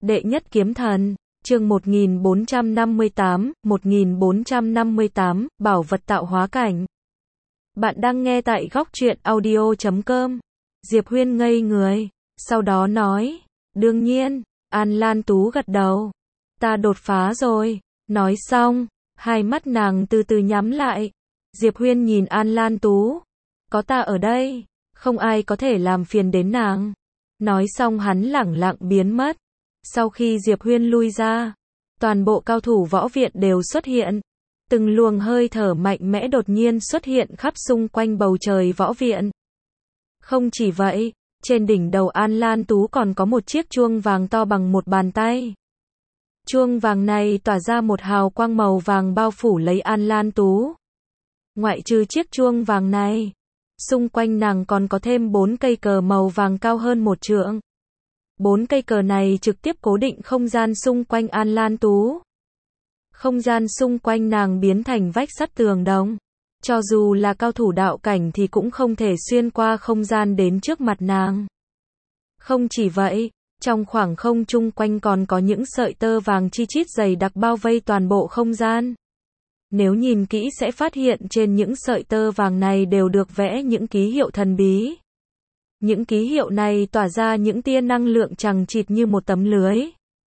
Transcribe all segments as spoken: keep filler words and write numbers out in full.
Đệ nhất kiếm thần, chương một nghìn bốn trăm năm mươi tám, một nghìn bốn trăm năm mươi tám, bảo vật tạo hóa cảnh. Bạn đang nghe tại góc truyện audio chấm com. Diệp Huyên ngây người, sau đó nói, đương nhiên, An Lan Tú gật đầu. Ta đột phá rồi. Nói xong, hai mắt nàng từ từ nhắm lại. Diệp Huyên nhìn An Lan Tú. Có ta ở đây, không ai có thể làm phiền đến nàng. Nói xong hắn lẳng lặng biến mất. Sau khi Diệp Huyên lui ra, toàn bộ cao thủ võ viện đều xuất hiện. Từng luồng hơi thở mạnh mẽ đột nhiên xuất hiện khắp xung quanh bầu trời võ viện. Không chỉ vậy, trên đỉnh đầu An Lan Tú còn có một chiếc chuông vàng to bằng một bàn tay. Chuông vàng này tỏa ra một hào quang màu vàng bao phủ lấy An Lan Tú. Ngoại trừ chiếc chuông vàng này, xung quanh nàng còn có thêm bốn cây cờ màu vàng cao hơn một trượng. Bốn cây cờ này trực tiếp cố định không gian xung quanh An Lan Tú. Không gian xung quanh nàng biến thành vách sắt tường đồng. Cho dù là cao thủ đạo cảnh thì cũng không thể xuyên qua không gian đến trước mặt nàng. Không chỉ vậy, trong khoảng không chung quanh còn có những sợi tơ vàng chi chít dày đặc bao vây toàn bộ không gian. Nếu nhìn kỹ sẽ phát hiện trên những sợi tơ vàng này đều được vẽ những ký hiệu thần bí. Những ký hiệu này tỏa ra những tia năng lượng chằng chịt như một tấm lưới,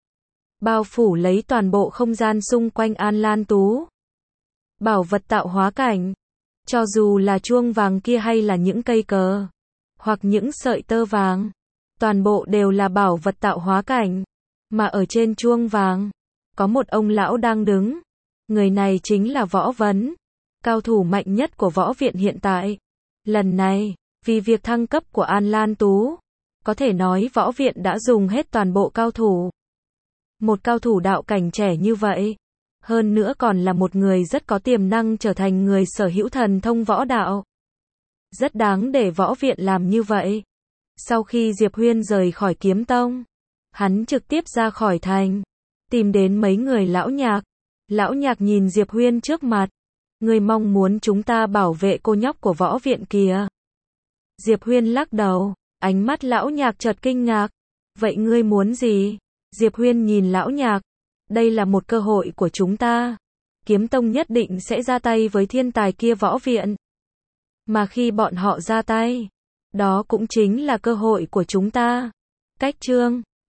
bao phủ lấy toàn bộ không gian xung quanh An Lan Tú. Bảo vật tạo hóa cảnh. Cho dù là chuông vàng kia hay là những cây cờ, hoặc những sợi tơ vàng, toàn bộ đều là bảo vật tạo hóa cảnh. Mà ở trên chuông vàng, có một ông lão đang đứng. Người này chính là Võ Vấn, cao thủ mạnh nhất của võ viện hiện tại. Lần này, vì việc thăng cấp của An Lan Tú, có thể nói võ viện đã dùng hết toàn bộ cao thủ. Một cao thủ đạo cảnh trẻ như vậy, hơn nữa còn là một người rất có tiềm năng trở thành người sở hữu thần thông võ đạo. Rất đáng để võ viện làm như vậy. Sau khi Diệp Huyên rời khỏi kiếm tông, hắn trực tiếp ra khỏi thành, tìm đến mấy người lão nhạc. Lão nhạc nhìn Diệp Huyên trước mặt. Ngươi mong muốn chúng ta bảo vệ cô nhóc của võ viện kìa. Diệp Huyên lắc đầu, ánh mắt lão nhạc chợt kinh ngạc. Vậy ngươi muốn gì? Diệp Huyên nhìn lão nhạc. Đây là một cơ hội của chúng ta. Kiếm tông nhất định sẽ ra tay với thiên tài kia võ viện. Mà khi bọn họ ra tay, đó cũng chính là cơ hội của chúng ta. Cách chương